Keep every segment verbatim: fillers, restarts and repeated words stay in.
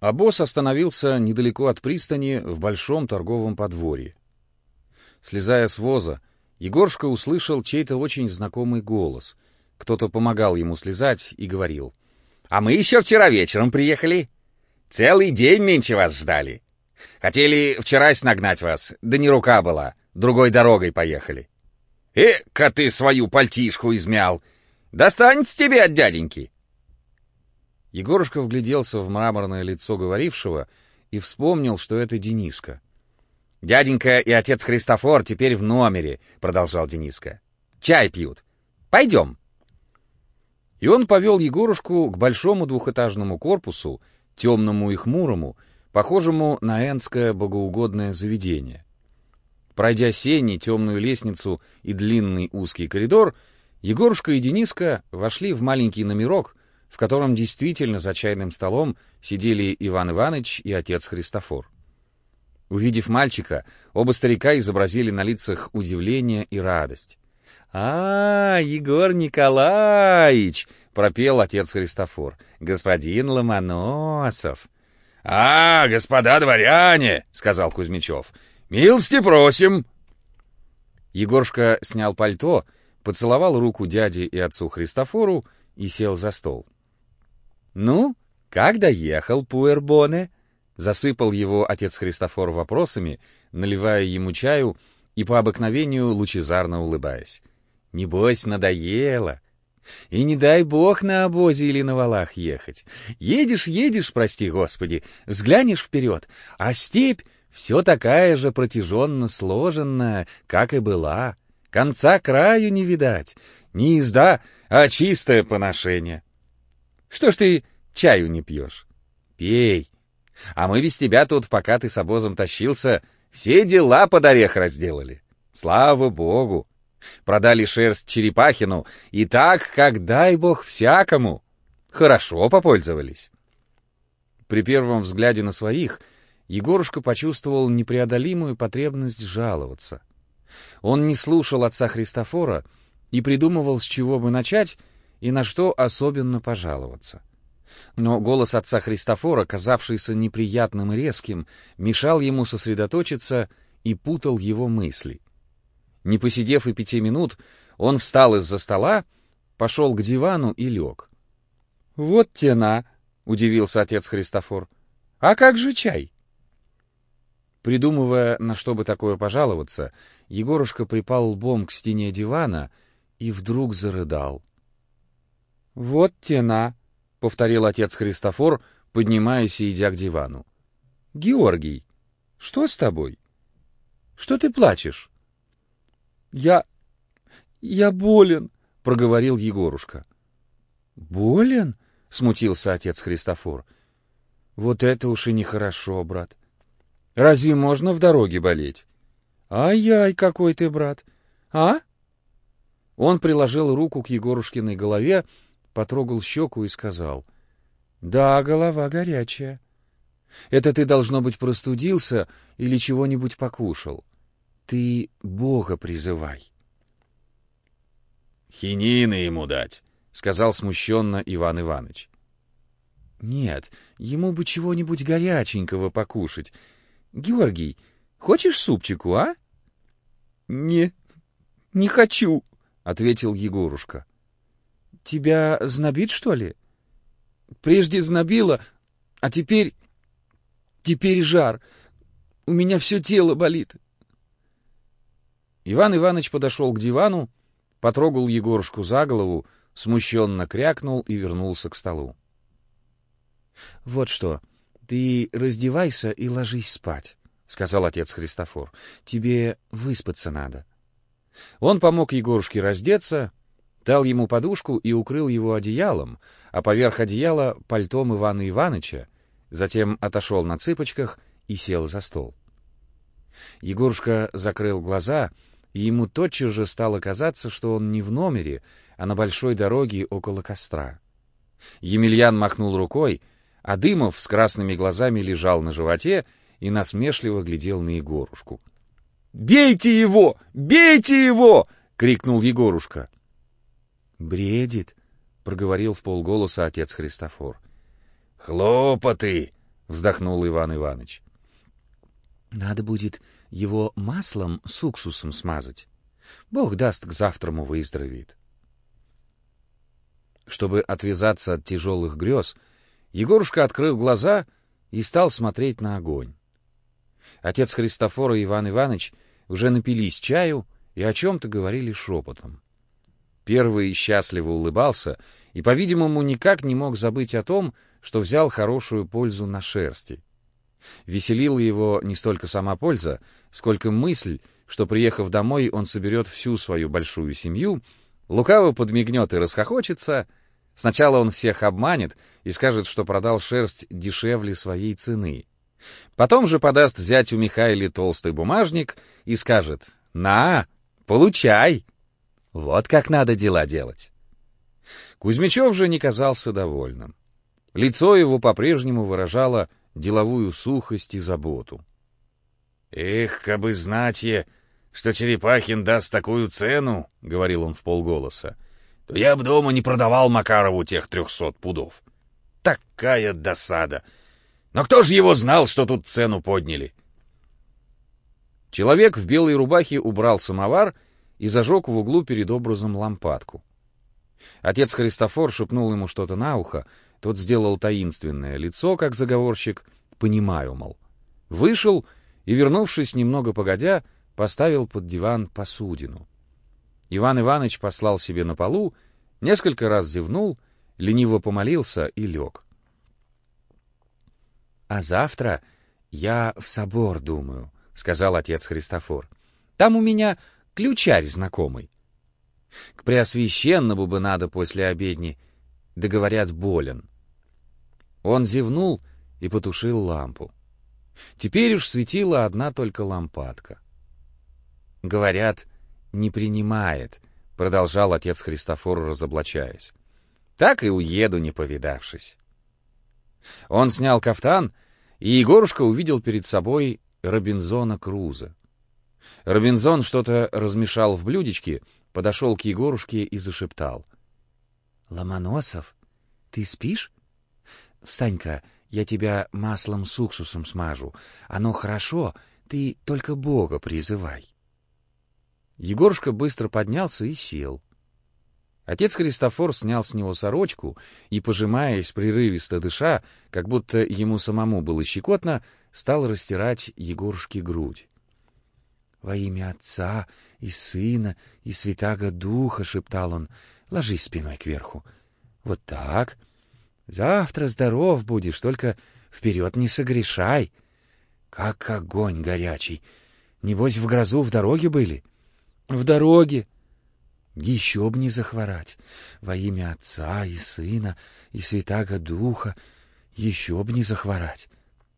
Обоз остановился недалеко от пристани в большом торговом подворье. Слезая с воза, Егорушка услышал чей-то очень знакомый голос. Кто-то помогал ему слезать и говорил: «А мы еще вчера вечером приехали. Целый день нынче вас ждали. Хотели вчерась нагнать вас, да не рука была, другой дорогой поехали. Эка ты свою пальтишку измял! Достанется тебе от дяденьки!» Егорушка вгляделся в мраморное лицо говорившего и вспомнил, что это Дениска. «Дяденька и отец Христофор теперь в номере», — продолжал Дениска. «Чай пьют. Пойдем». И он повел Егорушку к большому двухэтажному корпусу, темному и хмурому, похожему на энское богоугодное заведение. Пройдя сени, темную лестницу и длинный узкий коридор, Егорушка и Дениска вошли в маленький номерок, в котором действительно за чайным столом сидели Иван Иваныч и отец Христофор. Увидев мальчика, оба старика изобразили на лицах удивление и радость. «А, Егор Николаич!» — пропел отец Христофор. «Господин Ломоносов!» «А, господа дворяне!» — сказал Кузьмичев. «Милости просим!» Егорушка снял пальто, поцеловал руку дяде и отцу Христофору и сел за стол. «Ну, как доехал, Пуэрбоне?» — засыпал его отец Христофор вопросами, наливая ему чаю и по обыкновению лучезарно улыбаясь. «Небось, надоело. И не дай бог на обозе или на валах ехать. Едешь, едешь, прости господи, взглянешь вперед, а степь все такая же протяженно сложенная, как и была. Конца краю не видать. Не езда, а чистое поношение. Что ж ты чаю не пьешь? Пей. А мы без тебя тут, пока ты с обозом тащился, все дела под орех разделали. Слава богу! Продали шерсть черепахину, и так, как дай бог всякому. Хорошо попользовались». При первом взгляде на своих Егорушка почувствовал непреодолимую потребность жаловаться. Он не слушал отца Христофора и придумывал, с чего бы начать и на что особенно пожаловаться. Но голос отца Христофора, казавшийся неприятным и резким, мешал ему сосредоточиться и путал его мысли. Не посидев и пяти минут, он встал из-за стола, пошел к дивану и лег. — Вот тена, — удивился отец Христофор. — А как же чай? Придумывая, на что бы такое пожаловаться, Егорушка припал лбом к стене дивана и вдруг зарыдал. — Вот тена, — повторил отец Христофор, поднимаясь и идя к дивану. — Георгий, что с тобой? Что ты плачешь? — Я... я болен, — проговорил Егорушка. — Болен? — смутился отец Христофор. — Вот это уж и нехорошо, брат. Разве можно в дороге болеть? Ай-яй, какой ты, брат! А? Он приложил руку к Егорушкиной голове, потрогал щеку и сказал: — Да, голова горячая. Это ты, должно быть, простудился или чего-нибудь покушал. Ты Бога призывай. — Хинины ему дать, — сказал смущенно Иван Иваныч. — Нет, ему бы чего-нибудь горяченького покушать. Георгий, хочешь супчику, а? — Не, не хочу, — ответил Егорушка. — Тебя знобит, что ли? Прежде знобило, а теперь... теперь жар. У меня все тело болит. Иван Иваныч подошел к дивану, потрогал Егорушку за голову, смущенно крякнул и вернулся к столу. — Вот что, ты раздевайся и ложись спать, — сказал отец Христофор. — Тебе выспаться надо. Он помог Егорушке раздеться, дал ему подушку и укрыл его одеялом, а поверх одеяла — пальтом Ивана Иваныча, затем отошел на цыпочках и сел за стол. Егорушка закрыл глаза, и ему тотчас же стало казаться, что он не в номере, а на большой дороге около костра. Емельян махнул рукой, а Дымов с красными глазами лежал на животе и насмешливо глядел на Егорушку. — Бейте его! Бейте его! — крикнул Егорушка. — Бредит, — проговорил вполголоса отец Христофор. — Хлопоты! — — вздохнул Иван Иваныч. — Надо будет его маслом с уксусом смазать. Бог даст, к завтраму выздоровеет. Чтобы отвязаться от тяжелых грез, Егорушка открыл глаза и стал смотреть на огонь. Отец Христофор и Иван Иваныч уже напились чаю и о чем-то говорили шепотом. Первый счастливо улыбался и, по-видимому, никак не мог забыть о том, что взял хорошую пользу на шерсти. Веселила его не столько сама польза, сколько мысль, что, приехав домой, он соберет всю свою большую семью, лукаво подмигнет и расхохочется. Сначала он всех обманет и скажет, что продал шерсть дешевле своей цены. Потом же подаст зятю Михаиле толстый бумажник и скажет: «На, получай! Вот как надо дела делать». Кузьмичев же не казался довольным. Лицо его по-прежнему выражало деловую сухость и заботу. «Эх, кабы знать я, что Черепахин даст такую цену, — говорил он вполголоса, — то я б дома не продавал Макарову тех трехсот пудов. Такая досада! Но кто же его знал, что тут цену подняли?» Человек в белой рубахе убрал самовар и зажег в углу перед образом лампадку. Отец Христофор шепнул ему что-то на ухо, тот сделал таинственное лицо, как заговорщик, «понимаю, мол». Вышел и, вернувшись немного погодя, поставил под диван посудину. Иван Иваныч послал себе на полу, несколько раз зевнул, лениво помолился и лег. — А завтра я в собор думаю, — сказал отец Христофор. — Там у меня ключарь знакомый. К Преосвященному бы надо после обедни, да, говорят, болен. Он зевнул и потушил лампу. Теперь уж светила одна только лампадка. — Говорят, не принимает, — продолжал отец Христофор, разоблачаясь. — Так и уеду, не повидавшись. Он снял кафтан, и Егорушка увидел перед собой Робинзона Круза. Робинзон что-то размешал в блюдечке, подошел к Егорушке и зашептал: — Ломоносов, ты спишь? Встань-ка, я тебя маслом с уксусом смажу. Оно хорошо, ты только Бога призывай. Егорушка быстро поднялся и сел. Отец Христофор снял с него сорочку и, пожимаясь, прерывисто дыша, как будто ему самому было щекотно, стал растирать Егорушке грудь. — Во имя Отца и Сына и Святаго Духа, — шептал он, — ложись спиной кверху. Вот так. Завтра здоров будешь, только вперед не согрешай. Как огонь горячий. Небось, в грозу в дороге были? — В дороге. Еще б не захворать. Во имя Отца и Сына и Святаго Духа. Еще б не захворать.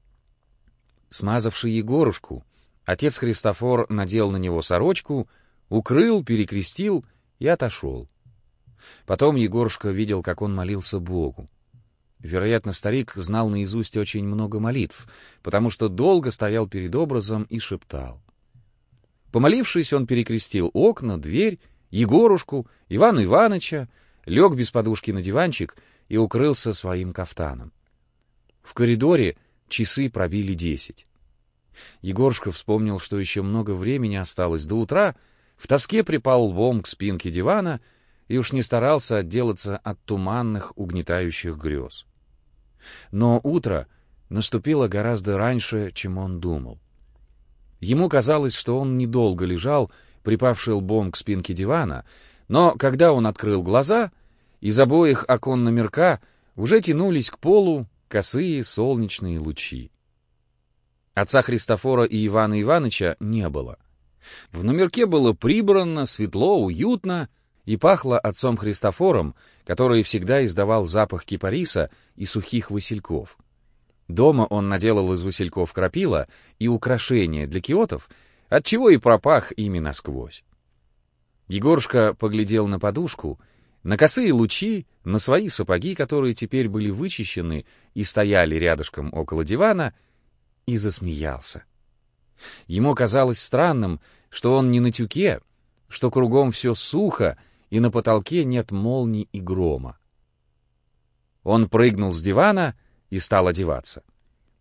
Смазавший Егорушку, отец Христофор надел на него сорочку, укрыл, перекрестил и отошел. Потом Егорушка видел, как он молился Богу. Вероятно, старик знал наизусть очень много молитв, потому что долго стоял перед образом и шептал. Помолившись, он перекрестил окна, дверь, Егорушку, Ивана Иваныча, лег без подушки на диванчик и укрылся своим кафтаном. В коридоре часы пробили десять. Егорушка вспомнил, что еще много времени осталось до утра, в тоске припал лбом к спинке дивана и уж не старался отделаться от туманных, угнетающих грез. Но утро наступило гораздо раньше, чем он думал. Ему казалось, что он недолго лежал, припавший лбом к спинке дивана, но когда он открыл глаза, из обоих окон номерка уже тянулись к полу косые солнечные лучи. Отца Христофора и Ивана Иваныча не было. В номерке было прибрано, светло, уютно, и пахло отцом Христофором, который всегда издавал запах кипариса и сухих васильков. Дома он наделал из васильков крапила и украшения для киотов, отчего и пропах ими насквозь. Егорушка поглядел на подушку, на косые лучи, на свои сапоги, которые теперь были вычищены и стояли рядышком около дивана, и засмеялся. Ему казалось странным, что он не на тюке, что кругом все сухо, и на потолке нет молний и грома. Он прыгнул с дивана и стал одеваться.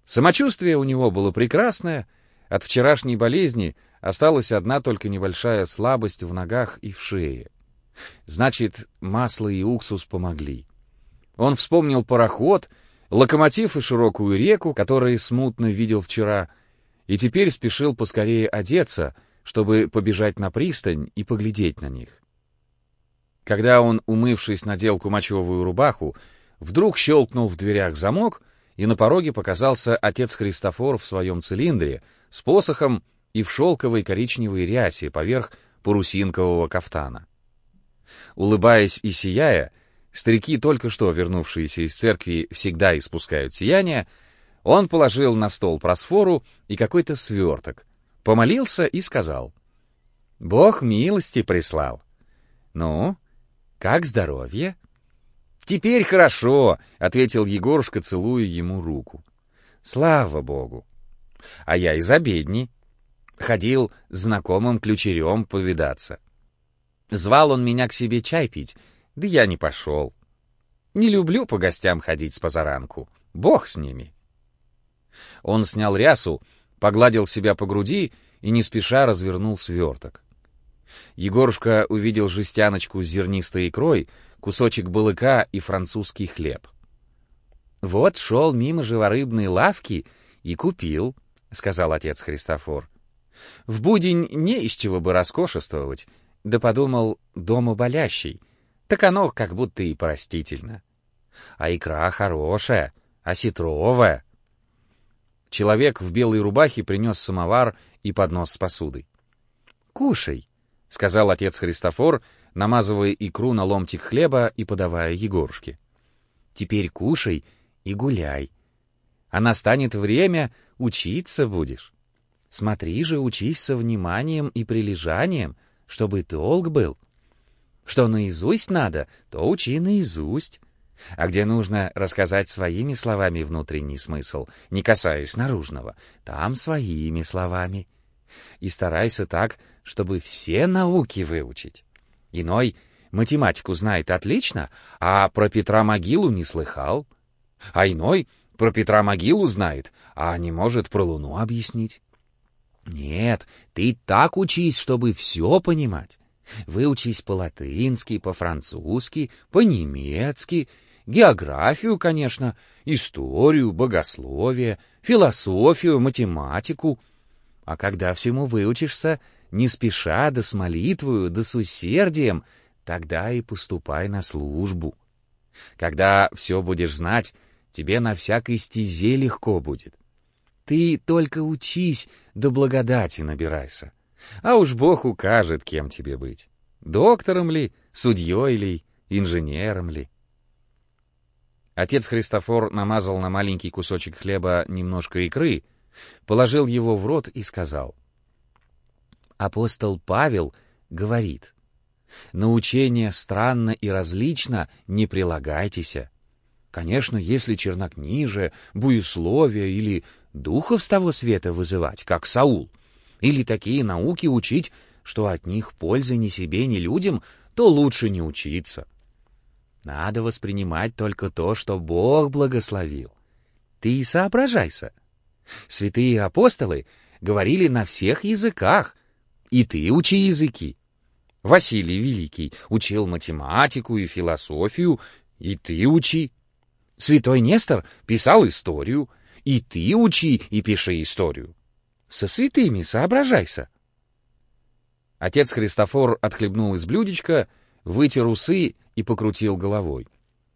Самочувствие у него было прекрасное, от вчерашней болезни осталась одна только небольшая слабость в ногах и в шее. Значит, масло и уксус помогли. Он вспомнил пароход, локомотив и широкую реку, которые смутно видел вчера, и теперь спешил поскорее одеться, чтобы побежать на пристань и поглядеть на них. Когда он, умывшись, надел кумачевую рубаху, вдруг щелкнул в дверях замок, и на пороге показался отец Христофор в своем цилиндре, с посохом и в шелковой коричневой рясе поверх парусинкового кафтана. Улыбаясь и сияя, старики, только что вернувшиеся из церкви, всегда испускают сияние, он положил на стол просфору и какой-то сверток, помолился и сказал: «Бог милости прислал. Ну, как здоровье?» «Теперь хорошо», — ответил Егорушка, целуя ему руку. «Слава Богу! А я из обедни. Ходил с знакомым ключерем повидаться. Звал он меня к себе чай пить, да я не пошел. Не люблю по гостям ходить с позаранку. Бог с ними». Он снял рясу, погладил себя по груди и не спеша развернул сверток. Егорушка увидел жестяночку с зернистой икрой, кусочек балыка и французский хлеб. «Вот шел мимо живорыбной лавки и купил», — сказал отец Христофор. «В будень не из чего бы роскошествовать, да подумал, дома болящий, так оно как будто и простительно. А икра хорошая, осетровая». Человек в белой рубахе принес самовар и поднос с посудой. «Кушай», — сказал отец Христофор, намазывая икру на ломтик хлеба и подавая Егорушке. «Теперь кушай и гуляй. А настанет время, учиться будешь. Смотри же, учись со вниманием и прилежанием, чтобы толк был. Что наизусть надо, то учи наизусть. А где нужно рассказать своими словами внутренний смысл, не касаясь наружного, там своими словами. И старайся так, чтобы все науки выучить. Иной математику знает отлично, а про Петра могилу не слыхал. А иной про Петра могилу знает, а не может про Луну объяснить. Нет, ты так учись, чтобы все понимать. Выучись по-латынски, по-французски, по-немецки, географию, конечно, историю, богословие, философию, математику. А когда всему выучишься, не спеша, да с молитвою, да с усердием, тогда и поступай на службу. Когда все будешь знать, тебе на всякой стезе легко будет. Ты только учись, да благодати набирайся. А уж Бог укажет, кем тебе быть. Доктором ли, судьей ли, инженером ли. Отец Христофор намазал на маленький кусочек хлеба немножко икры, положил его в рот и сказал: «Апостол Павел говорит: на учение странно и различно не прилагайтеся. Конечно, если чернокнижие, буесловие или духов с того света вызывать, как Саул, или такие науки учить, что от них пользы ни себе, ни людям, то лучше не учиться. Надо воспринимать только то, что Бог благословил. Ты соображайся. Святые апостолы говорили на всех языках, и ты учи языки. Василий Великий учил математику и философию, и ты учи. Святой Нестор писал историю, и ты учи и пиши историю. Со святыми соображайся». Отец Христофор отхлебнул из блюдечка, вытер усы и покрутил головой.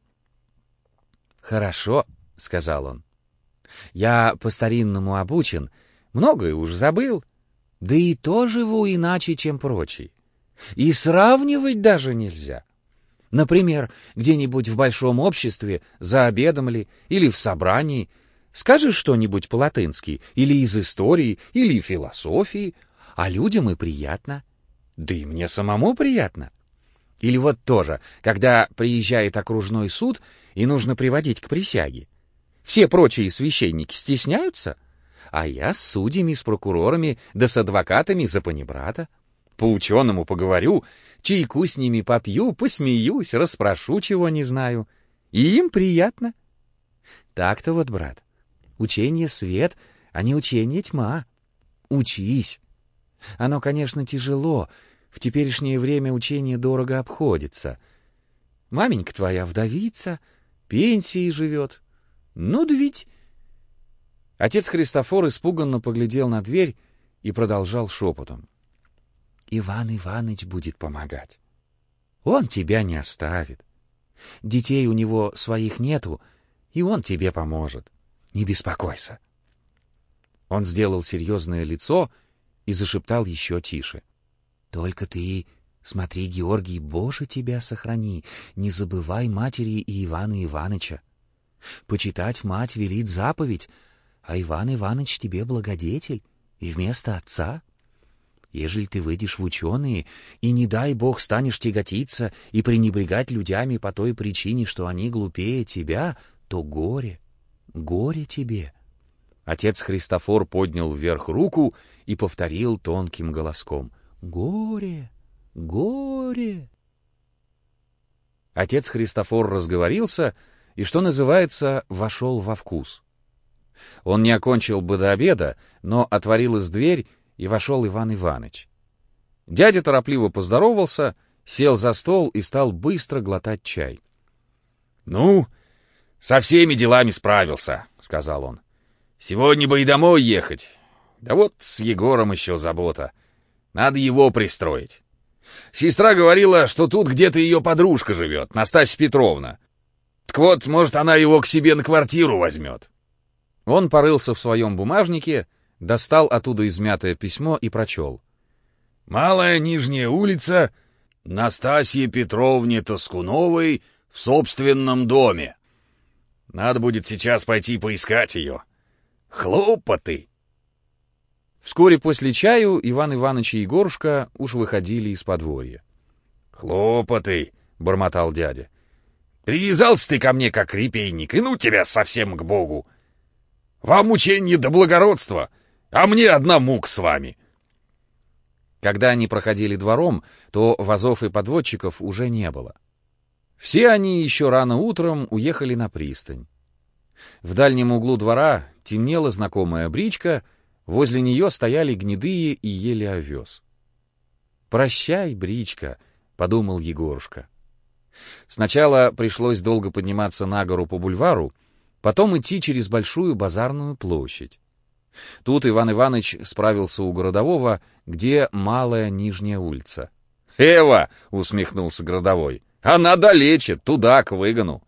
«Хорошо», — сказал он. «Я по-старинному обучен, многое уж забыл, да и то живу иначе, чем прочие. И сравнивать даже нельзя. Например, где-нибудь в большом обществе, за обедом ли, или в собрании, скажешь что-нибудь по-латынски, или из истории, или философии, а людям и приятно. Да и мне самому приятно. Или вот тоже, когда приезжает окружной суд и нужно приводить к присяге. Все прочие священники стесняются, а я с судьями, с прокурорами, да с адвокатами за панибрата. По-ученому поговорю, чайку с ними попью, посмеюсь, расспрошу, чего не знаю. И им приятно. Так-то вот, брат, Учение — свет, а не учение — тьма. Учись. Оно, конечно, тяжело. В теперешнее время учение дорого обходится. Маменька твоя вдовица, пенсией живет. Ну да ведь... Отец Христофор испуганно поглядел на дверь и продолжал шепотом. Иван Иваныч будет помогать. Он тебя не оставит. Детей у него своих нету, и он тебе поможет. Не беспокойся. Он сделал серьезное лицо и зашептал еще тише. Только ты смотри, Георгий, Боже, тебя сохрани, не забывай матери и Ивана Иваныча. Почитать мать велит заповедь, а Иван Иваныч тебе благодетель и вместо отца. Ежели ты выйдешь в ученые и, не дай Бог, станешь тяготиться и пренебрегать людьми по той причине, что они глупее тебя, то горе, горе тебе. Отец Христофор поднял вверх руку и повторил тонким голоском. Горе, горе. Отец Христофор разговорился и, что называется, вошел во вкус. Он не окончил бы до обеда, но отворилась дверь, и вошел Иван Иваныч. Дядя торопливо поздоровался, сел за стол и стал быстро глотать чай. — Ну, со всеми делами справился, — сказал он. — Сегодня бы и домой ехать. Да вот с Егором еще забота. Надо его пристроить. Сестра говорила, что тут где-то ее подружка живет, Настасья Петровна. Так вот, может, она его к себе на квартиру возьмет. Он порылся в своем бумажнике, достал оттуда измятое письмо и прочел. «Малая Нижняя улица, Настасье Петровне Тоскуновой в собственном доме. Надо будет сейчас пойти поискать ее. Хлопоты!» Вскоре после чаю Иван Иваныч и Егорушка уж выходили из подворья. «Хлопоты!» — бормотал дядя. «Привязался ты ко мне, как репейник, и ну тебя совсем к Богу! Вам учение до благородства, а мне одна мук с вами!» Когда они проходили двором, то вазов и подводчиков уже не было. Все они еще рано утром уехали на пристань. В дальнем углу двора темнела знакомая бричка, возле нее стояли гнедые и ели овес. «Прощай, бричка», — подумал Егорушка. Сначала пришлось долго подниматься на гору по бульвару, потом идти через большую базарную площадь. Тут Иван Иваныч справился у городового, где Малая Нижняя улица. «Эва!» — усмехнулся городовой. «Она далече, туда, к выгону».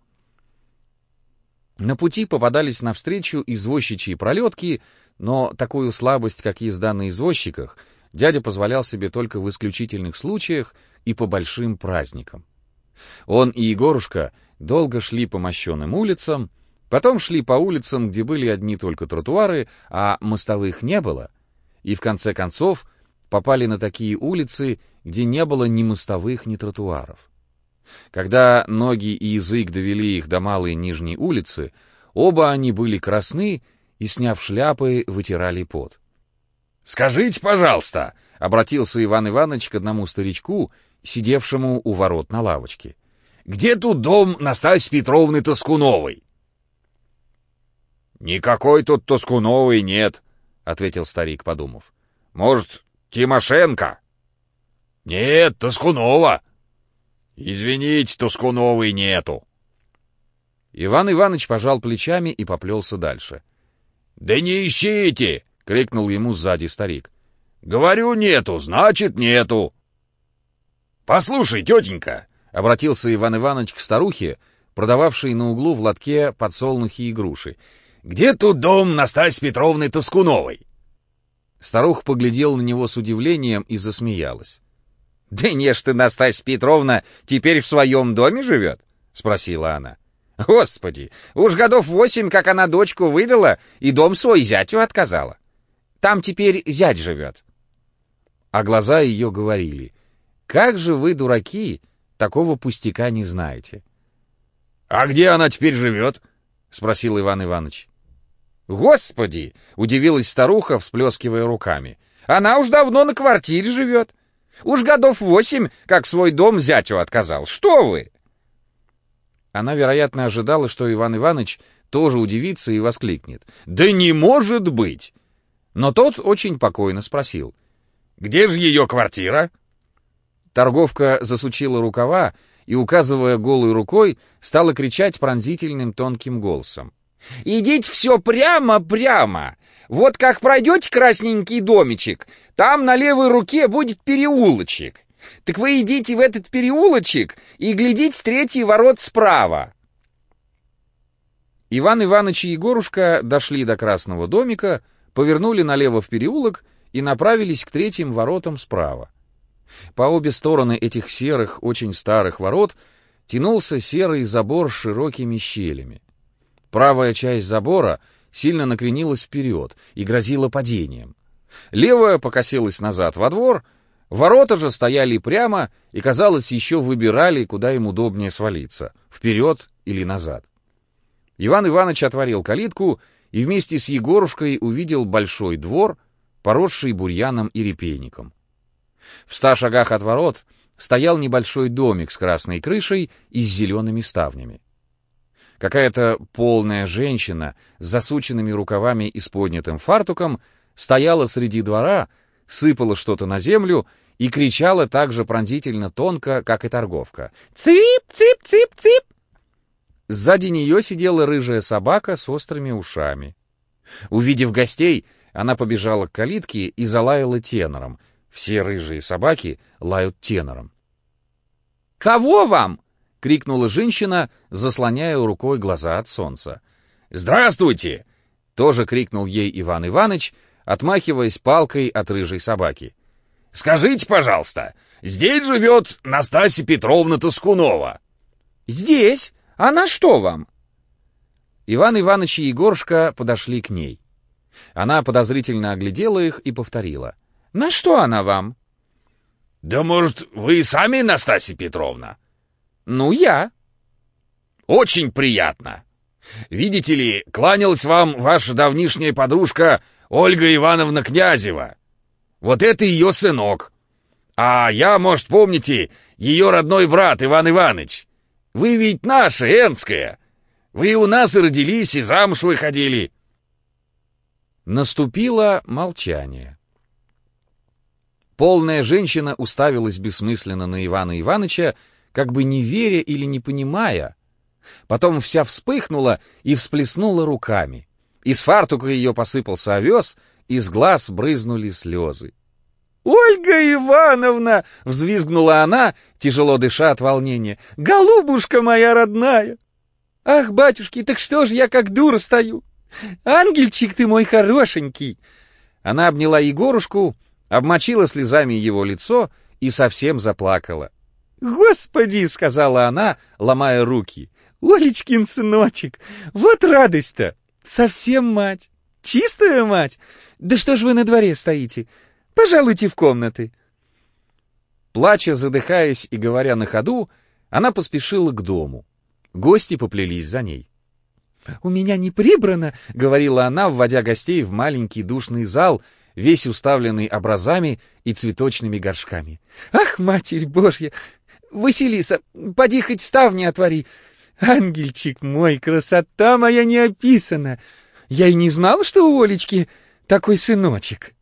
На пути попадались навстречу извозчичьи пролетки, но такую слабость, как езда на извозчиках, дядя позволял себе только в исключительных случаях и по большим праздникам. Он и Егорушка долго шли по мощеным улицам, потом шли по улицам, где были одни только тротуары, а мостовых не было, и в конце концов попали на такие улицы, где не было ни мостовых, ни тротуаров. Когда ноги и язык довели их до Малой Нижней улицы, оба они были красны и, сняв шляпы, вытирали пот. — Скажите, пожалуйста, — обратился Иван Иваныч к одному старичку, сидевшему у ворот на лавочке, — где тут дом Настасьи Петровны Тоскуновой? — Никакой тут Тоскуновой нет, — ответил старик, подумав. — Может, Тимошенко? — Нет, Тоскунова. — Извините, Тоскуновой нету. Иван Иваныч пожал плечами и поплелся дальше. — Да не ищите! — крикнул ему сзади старик. — Говорю, нету, значит, нету. — Послушай, тетенька, — обратился Иван Иваныч к старухе, продававшей на углу в лотке подсолнухи и груши, — где тут дом Настасьи Петровны Тоскуновой? Старуха поглядела на него с удивлением и засмеялась. — Да не ж ты, Настасья Петровна, теперь в своем доме живет? — спросила она. — Господи, уж годов восемь, как она дочку выдала, и дом свой зятю отказала. Там теперь зять живет. А глаза ее говорили: «Как же вы, дураки, такого пустяка не знаете?» — А где она теперь живет? — спросил Иван Иваныч. — Господи! — удивилась старуха, всплескивая руками. — Она уж давно на квартире живет. Уж годов восемь, как свой дом зятю отказал. Что вы? Она, вероятно, ожидала, что Иван Иваныч тоже удивится и воскликнет: «Да не может быть!» Но тот очень покойно спросил: «Где же ее квартира?» Торговка засучила рукава и, указывая голой рукой, стала кричать пронзительным тонким голосом: «Идите все прямо-прямо! Вот как пройдете красненький домичек, там на левой руке будет переулочек. Так вы идите в этот переулочек и глядите третий ворот справа». Иван Иваныч и Егорушка дошли до красного домика, повернули налево в переулок и направились к третьим воротам справа. По обе стороны этих серых, очень старых ворот тянулся серый забор с широкими щелями. Правая часть забора сильно накренилась вперед и грозила падением. Левая покосилась назад во двор, ворота же стояли прямо и, казалось, еще выбирали, куда им удобнее свалиться — вперед или назад. Иван Иваныч отворил калитку и вместе с Егорушкой увидел большой двор, поросший бурьяном и репейником. В ста шагах от ворот стоял небольшой домик с красной крышей и с зелеными ставнями. Какая-то полная женщина с засученными рукавами и с поднятым фартуком стояла среди двора, сыпала что-то на землю и кричала так же пронзительно тонко, как и торговка: «Цып, цып, цып, цып!» Сзади нее сидела рыжая собака с острыми ушами. Увидев гостей, она побежала к калитке и залаяла тенором. Все рыжие собаки лают тенором. «Кого вам?» — крикнула женщина, заслоняя рукой глаза от солнца. «Здравствуйте!» — тоже крикнул ей Иван Иваныч, отмахиваясь палкой от рыжей собаки. «Скажите, пожалуйста, здесь живет Настасья Петровна Тоскунова?» «Здесь? А на что вам?» Иван Иваныч и Егорушка подошли к ней. Она подозрительно оглядела их и повторила: «На что она вам?» «Да, может, вы сами Настасья Петровна?» «Ну, я». «Очень приятно. Видите ли, кланялась вам ваша давнишняя подружка Ольга Ивановна Князева. Вот это ее сынок. А я, может, помните, ее родной брат Иван Иваныч. Вы ведь наша, энская. Вы у нас и родились, и замуж выходили». Наступило молчание. Полная женщина уставилась бессмысленно на Ивана Иваныча, как бы не веря или не понимая. Потом вся вспыхнула и всплеснула руками. Из фартука ее посыпался овес, из глаз брызнули слезы. «Ольга Ивановна!» — взвизгнула она, тяжело дыша от волнения. «Голубушка моя родная! Ах, батюшки, так что ж я как дура стою? Ангельчик ты мой хорошенький!» Она обняла Егорушку, обмочила слезами его лицо и совсем заплакала. «Господи!» — сказала она, ломая руки. «Олечкин сыночек, вот радость-то! Совсем мать! Чистая мать! Да что ж вы на дворе стоите? Пожалуйте в комнаты!» Плача, задыхаясь и говоря на ходу, она поспешила к дому. Гости поплелись за ней. «У меня не прибрано», — говорила она, вводя гостей в маленький душный зал, весь уставленный образами и цветочными горшками. «Ах, Матерь Божья! Василиса, поди хоть ставни отвори! Ангельчик мой, красота моя не описана! Я и не знал, что у Олечки такой сыночек!»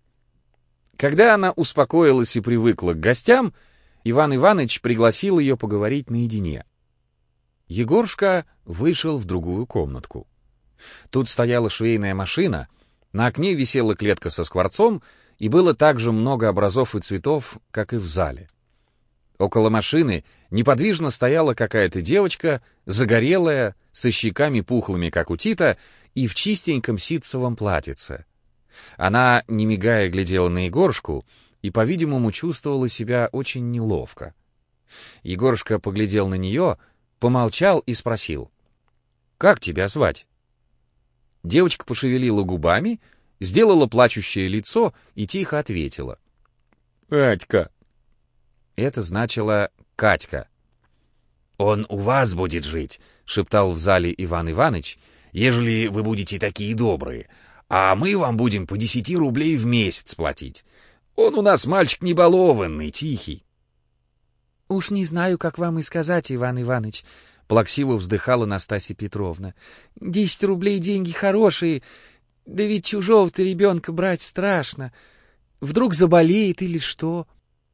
Когда она успокоилась и привыкла к гостям, Иван Иваныч пригласил ее поговорить наедине. Егорушка вышел в другую комнатку. Тут стояла швейная машина, на окне висела клетка со скворцом, и было так же много образов и цветов, как и в зале. Около машины неподвижно стояла какая-то девочка, загорелая, со щеками пухлыми, как у Тита, и в чистеньком ситцевом платьице. Она, не мигая, глядела на Егорушку и, по-видимому, чувствовала себя очень неловко. Егорушка поглядел на нее, помолчал и спросил: «Как тебя звать?» Девочка пошевелила губами, сделала плачущее лицо и тихо ответила: «Катька». Это значило «Катька». «Он у вас будет жить», — шептал в зале Иван Иваныч, «ежели вы будете такие добрые, а мы вам будем по десяти рублей в месяц платить. Он у нас мальчик небалованный, тихий». «Уж не знаю, как вам и сказать, Иван Иваныч. — плаксиво вздыхала Настасья Петровна. — Десять рублей деньги хорошие, да ведь чужого-то ребенка брать страшно. Вдруг заболеет или что?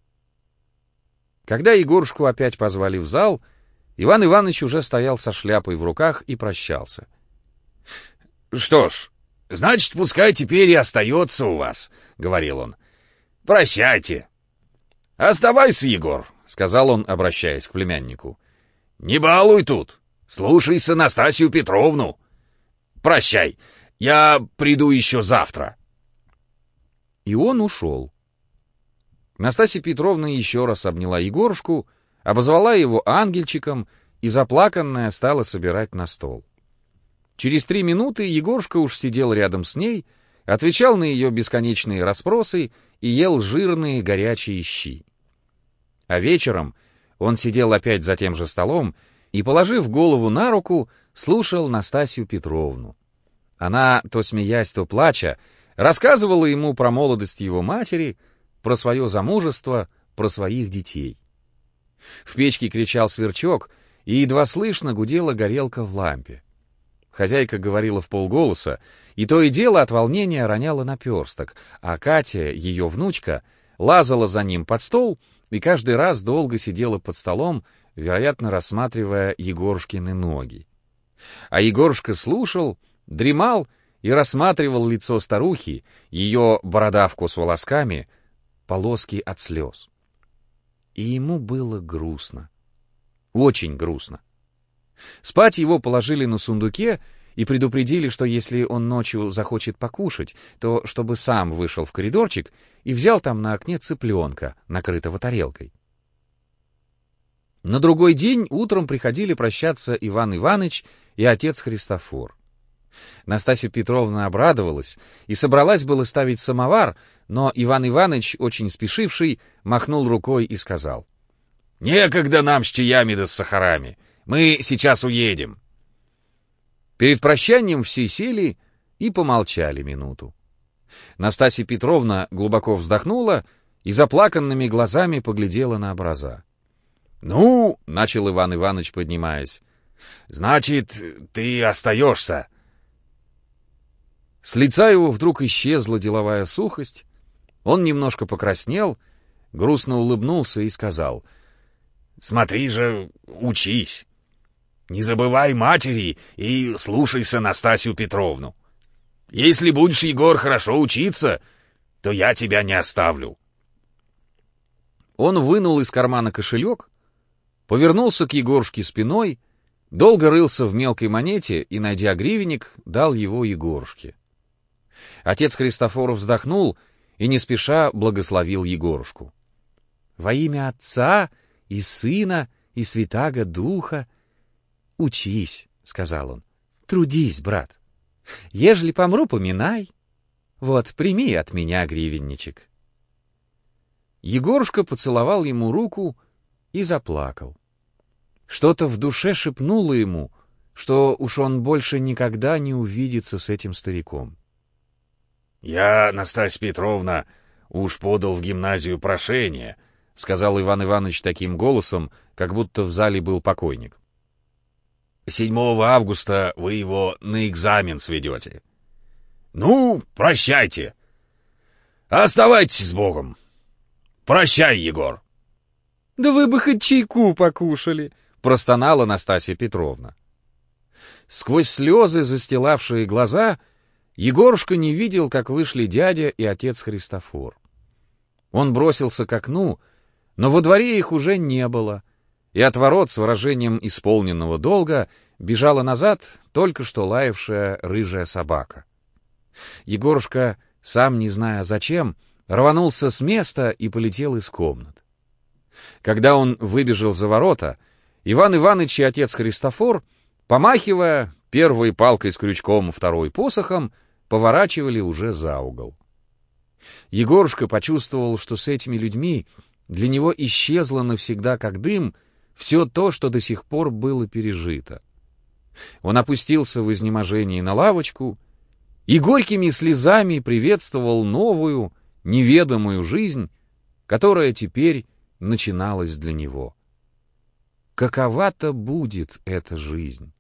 Когда Егорушку опять позвали в зал, Иван Иванович уже стоял со шляпой в руках и прощался. — Что ж, значит, пускай теперь и остается у вас, — говорил он. — Прощайте. — Оставайся, Егор, — сказал он, обращаясь к племяннику. — Не балуй тут, слушайся Настасью Петровну. Прощай, я приду еще завтра. И он ушел. Настасья Петровна еще раз обняла Егорушку, обозвала его ангельчиком и, заплаканная, стала собирать на стол. Через три минуты Егорушка уж сидел рядом с ней, отвечал на ее бесконечные расспросы и ел жирные горячие щи. А вечером он сидел опять за тем же столом и, положив голову на руку, слушал Настасью Петровну. Она, то смеясь, то плача, рассказывала ему про молодость его матери, про свое замужество, про своих детей. В печке кричал сверчок, и едва слышно гудела горелка в лампе. Хозяйка говорила вполголоса, и то и дело от волнения роняла наперсток, а Катя, ее внучка, лазала за ним под стол и каждый раз долго сидела под столом, вероятно, рассматривая Егорушкины ноги. А Егорушка слушал, дремал и рассматривал лицо старухи, ее бородавку с волосками, полоски от слез. И ему было грустно. Очень грустно. Спать его положили на сундуке и предупредили, что если он ночью захочет покушать, то чтобы сам вышел в коридорчик и взял там на окне цыпленка, накрытого тарелкой. На другой день утром приходили прощаться Иван Иваныч и отец Христофор. Настасья Петровна обрадовалась и собралась было ставить самовар, но Иван Иваныч, очень спешивший, махнул рукой и сказал: — Некогда нам с чаями да с сахарами, мы сейчас уедем. Перед прощанием все сели и помолчали минуту. Настасья Петровна глубоко вздохнула и заплаканными глазами поглядела на образа. — Ну, — начал Иван Иваныч, поднимаясь, — значит, ты остаешься. С лица его вдруг исчезла деловая сухость, он немножко покраснел, грустно улыбнулся и сказал: — Смотри же, учись. Не забывай матери и слушайся Настасью Петровну. Если будешь, Егор, хорошо учиться, то я тебя не оставлю. Он вынул из кармана кошелек, повернулся к Егорушке спиной, долго рылся в мелкой монете и, найдя гривенник, дал его Егорушке. Отец Христофор вздохнул и не спеша благословил Егорушку. — Во имя Отца и Сына и Святаго Духа учись, — сказал он, — трудись, брат. Ежели помру, поминай. Вот, прими от меня гривенничек. Егорушка поцеловал ему руку и заплакал. Что-то в душе шепнуло ему, что уж он больше никогда не увидится с этим стариком. — Я, Настасья Петровна, уж подал в гимназию прошение, — сказал Иван Иванович таким голосом, как будто в зале был покойник. — Седьмого августа вы его на экзамен сведете. Ну, прощайте. Оставайтесь с Богом. Прощай, Егор. — Да вы бы хоть чайку покушали, — простонала Настасья Петровна. Сквозь слезы, застилавшие глаза, Егорушка не видел, как вышли дядя и отец Христофор. Он бросился к окну, но во дворе их уже не было, и от ворот с выражением исполненного долга бежала назад только что лаявшая рыжая собака. Егорушка, сам не зная зачем, рванулся с места и полетел из комнат. Когда он выбежал за ворота, Иван Иваныч и отец Христофор, помахивая первой палкой с крючком, второй посохом, поворачивали уже за угол. Егорушка почувствовал, что с этими людьми для него исчезло навсегда, как дым, все то, что до сих пор было пережито. Он опустился в изнеможении на лавочку и горькими слезами приветствовал новую, неведомую жизнь, которая теперь начиналась для него. какова-то будет эта жизнь.